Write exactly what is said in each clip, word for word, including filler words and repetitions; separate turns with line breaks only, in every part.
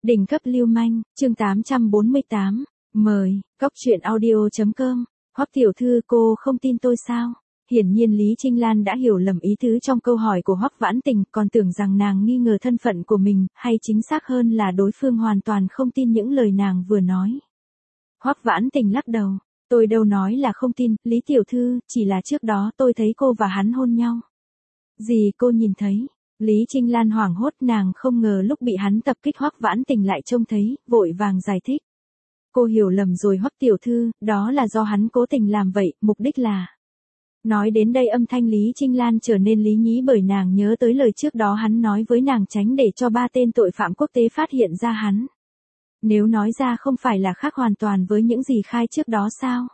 Đỉnh cấp lưu manh, chương tám trăm bốn mươi tám, mời, cóc truyện audio.com, Hoắc tiểu thư cô không tin tôi sao? Hiển nhiên Lý Trinh Lan đã hiểu lầm ý tứ trong câu hỏi của Hoắc Vãn Tình, còn tưởng rằng nàng nghi ngờ thân phận của mình, hay chính xác hơn là đối phương hoàn toàn không tin những lời nàng vừa nói. Hoắc Vãn Tình lắc đầu, tôi đâu nói là không tin, Lý tiểu thư, chỉ là trước đó tôi thấy cô và hắn hôn nhau. Gì cô nhìn thấy? Lý Trinh Lan hoảng hốt, nàng không ngờ lúc bị hắn tập kích Hoắc Vãn Tình lại trông thấy, vội vàng giải thích. Cô hiểu lầm rồi Hoắc tiểu thư, đó là do hắn cố tình làm vậy, mục đích là... Nói đến đây âm thanh Lý Trinh Lan trở nên lý nhí bởi nàng nhớ tới lời trước đó hắn nói với nàng tránh để cho ba tên tội phạm quốc tế phát hiện ra hắn. Nếu nói ra không phải là khác hoàn toàn với những gì khai trước đó sao?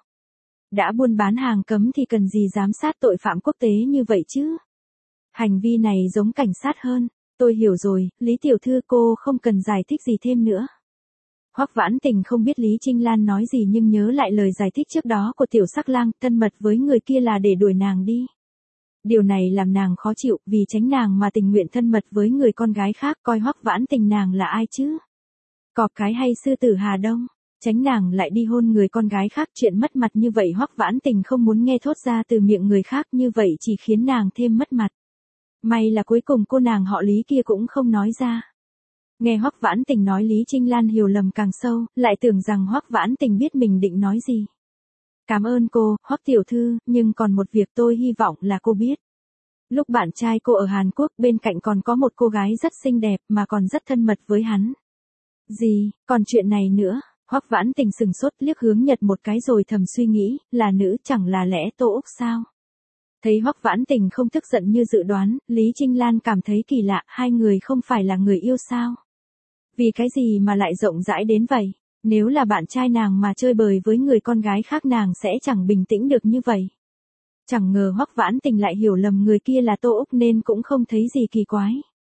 Đã buôn bán hàng cấm thì cần gì giám sát tội phạm quốc tế như vậy chứ? Hành vi này giống cảnh sát hơn. Tôi hiểu rồi, Lý tiểu thư cô không cần giải thích gì thêm nữa. Hoắc Vãn Tình không biết Lý Trinh Lan nói gì nhưng nhớ lại lời giải thích trước đó của tiểu sắc lang, thân mật với người kia là để đuổi nàng đi. Điều này làm nàng khó chịu, vì tránh nàng mà tình nguyện thân mật với người con gái khác, coi Hoắc Vãn Tình nàng là ai chứ? Cọp cái hay sư tử Hà Đông? Tránh nàng lại đi hôn người con gái khác, chuyện mất mặt như vậy Hoắc Vãn Tình không muốn nghe thốt ra từ miệng người khác, như vậy chỉ khiến nàng thêm mất mặt. May là cuối cùng cô nàng họ Lý kia cũng không nói ra. Nghe Hoắc Vãn Tình nói Lý Trinh Lan hiểu lầm càng sâu, lại tưởng rằng Hoắc Vãn Tình biết mình định nói gì. Cảm ơn cô, Hoắc tiểu thư, nhưng còn một việc tôi hy vọng là cô biết. Lúc bạn trai cô ở Hàn Quốc bên cạnh còn có một cô gái rất xinh đẹp mà còn rất thân mật với hắn. Gì, còn chuyện này nữa? Hoắc Vãn Tình sừng sốt liếc Hướng Nhật một cái rồi thầm suy nghĩ, là nữ chẳng là lẽ Tô Úc sao? Thấy Hoắc Vãn Tình không tức giận như dự đoán, Lý Trinh Lan cảm thấy kỳ lạ, hai người không phải là người yêu sao? Vì cái gì mà lại rộng rãi đến vậy? Nếu là bạn trai nàng mà chơi bời với người con gái khác nàng sẽ chẳng bình tĩnh được như vậy. Chẳng ngờ Hoắc Vãn Tình lại hiểu lầm người kia là Tô Úc nên cũng không thấy gì kỳ quái.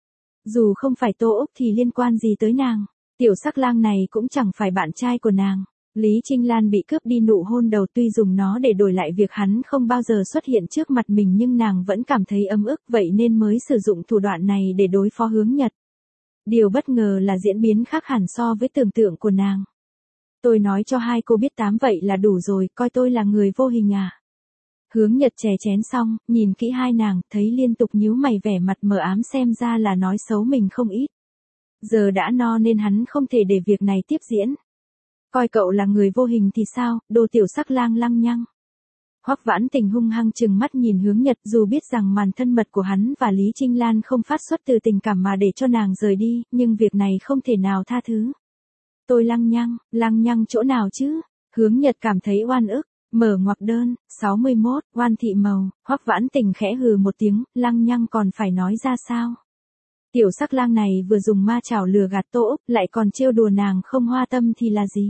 Dù không phải Tô Úc thì liên quan gì tới nàng, tiểu sắc lang này cũng chẳng phải bạn trai của nàng. Lý Trinh Lan bị cướp đi nụ hôn đầu, tuy dùng nó để đổi lại việc hắn không bao giờ xuất hiện trước mặt mình nhưng nàng vẫn cảm thấy ấm ức, vậy nên mới sử dụng thủ đoạn này để đối phó Hướng Nhật. Điều bất ngờ là diễn biến khác hẳn so với tưởng tượng của nàng. Tôi nói cho hai cô biết tám vậy là đủ rồi, coi tôi là người vô hình à. Hướng Nhật chè chén xong, nhìn kỹ hai nàng, thấy liên tục nhíu mày vẻ mặt mờ ám xem ra là nói xấu mình không ít. Giờ đã no nên hắn không thể để việc này tiếp diễn. Coi cậu là người vô hình thì sao, đồ tiểu sắc lang lăng nhăng. Hoắc Vãn Tình hung hăng trừng mắt nhìn Hướng Nhật, dù biết rằng màn thân mật của hắn và Lý Trinh Lan không phát xuất từ tình cảm mà để cho nàng rời đi, nhưng việc này không thể nào tha thứ. Tôi lăng nhăng, lăng nhăng chỗ nào chứ? Hướng Nhật cảm thấy oan ức, mở ngoặc đơn, sáu mươi mốt, oan thị màu, Hoắc Vãn Tình khẽ hừ một tiếng, lăng nhăng còn phải nói ra sao? Tiểu sắc lang này vừa dùng ma chảo lừa gạt Tô Úc, lại còn trêu đùa nàng không hoa tâm thì là gì?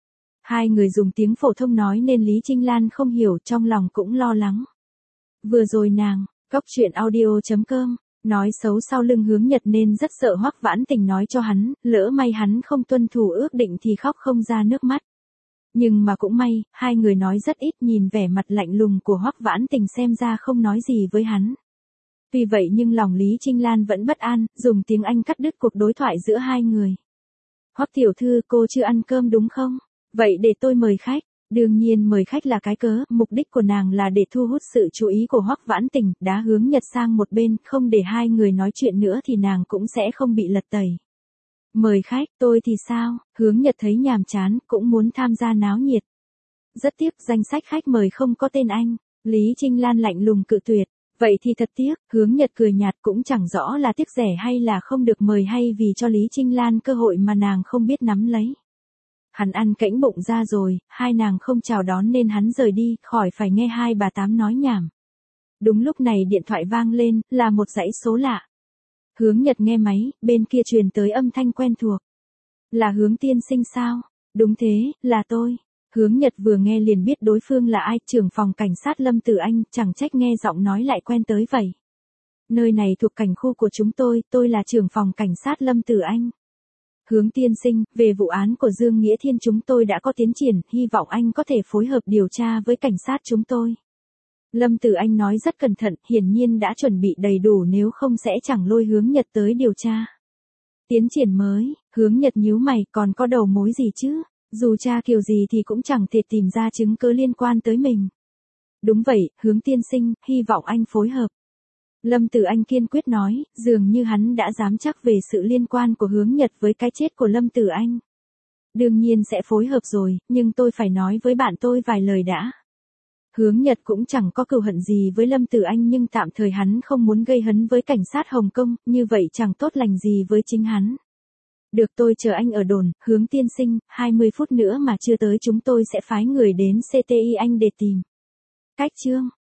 Hai người dùng tiếng phổ thông nói nên Lý Trinh Lan không hiểu, trong lòng cũng lo lắng. Vừa rồi nàng, cóc truyện audio.com, nói xấu sau lưng Hướng Nhật nên rất sợ Hoắc Vãn Tình nói cho hắn, lỡ may hắn không tuân thủ ước định thì khóc không ra nước mắt. Nhưng mà cũng may, hai người nói rất ít, nhìn vẻ mặt lạnh lùng của Hoắc Vãn Tình xem ra không nói gì với hắn. Tuy vậy nhưng lòng Lý Trinh Lan vẫn bất an, dùng tiếng Anh cắt đứt cuộc đối thoại giữa hai người. Hoắc tiểu thư cô chưa ăn cơm đúng không? Vậy để tôi mời khách. Đương nhiên mời khách là cái cớ, mục đích của nàng là để thu hút sự chú ý của Hoắc Vãn Tình, đá Hướng Nhật sang một bên, không để hai người nói chuyện nữa thì nàng cũng sẽ không bị lật tẩy. Mời khách, tôi thì sao? Hướng Nhật thấy nhàm chán, cũng muốn tham gia náo nhiệt. Rất tiếc, danh sách khách mời không có tên anh. Lý Trinh Lan lạnh lùng cự tuyệt. Vậy thì thật tiếc, Hướng Nhật cười nhạt, cũng chẳng rõ là tiếc rẻ hay là không được mời hay vì cho Lý Trinh Lan cơ hội mà nàng không biết nắm lấy. Hắn ăn cãnh bụng ra rồi, hai nàng không chào đón nên hắn rời đi, khỏi phải nghe hai bà tám nói nhảm. Đúng lúc này điện thoại vang lên, là một dãy số lạ. Hướng Nhật nghe máy, bên kia truyền tới âm thanh quen thuộc. Là Hướng tiên sinh sao? Đúng thế, là tôi. Hướng Nhật vừa nghe liền biết đối phương là ai, trưởng phòng cảnh sát Lâm Tử Anh, chẳng trách nghe giọng nói lại quen tới vậy. Nơi này thuộc cảnh khu của chúng tôi, tôi là trưởng phòng cảnh sát Lâm Tử Anh. Hướng tiên sinh, về vụ án của Dương Nghĩa Thiên chúng tôi đã có tiến triển, hy vọng anh có thể phối hợp điều tra với cảnh sát chúng tôi. Lâm Tử Anh nói rất cẩn thận, hiển nhiên đã chuẩn bị đầy đủ nếu không sẽ chẳng lôi Hướng Nhật tới điều tra. Tiến triển mới, Hướng Nhật nhíu mày, còn có đầu mối gì chứ? Dù tra kiểu gì thì cũng chẳng thể tìm ra chứng cứ liên quan tới mình. Đúng vậy, Hướng tiên sinh, hy vọng anh phối hợp. Lâm Tử Anh kiên quyết nói, dường như hắn đã dám chắc về sự liên quan của Hướng Nhật với cái chết của Lâm Tử Anh. Đương nhiên sẽ phối hợp rồi, nhưng tôi phải nói với bạn tôi vài lời đã. Hướng Nhật cũng chẳng có cừu hận gì với Lâm Tử Anh nhưng tạm thời hắn không muốn gây hấn với cảnh sát Hồng Kông, như vậy chẳng tốt lành gì với chính hắn. Được, tôi chờ anh ở đồn, Hướng tiên sinh, hai mươi phút nữa mà chưa tới chúng tôi sẽ phái người đến xê tê i anh để tìm. Cách chương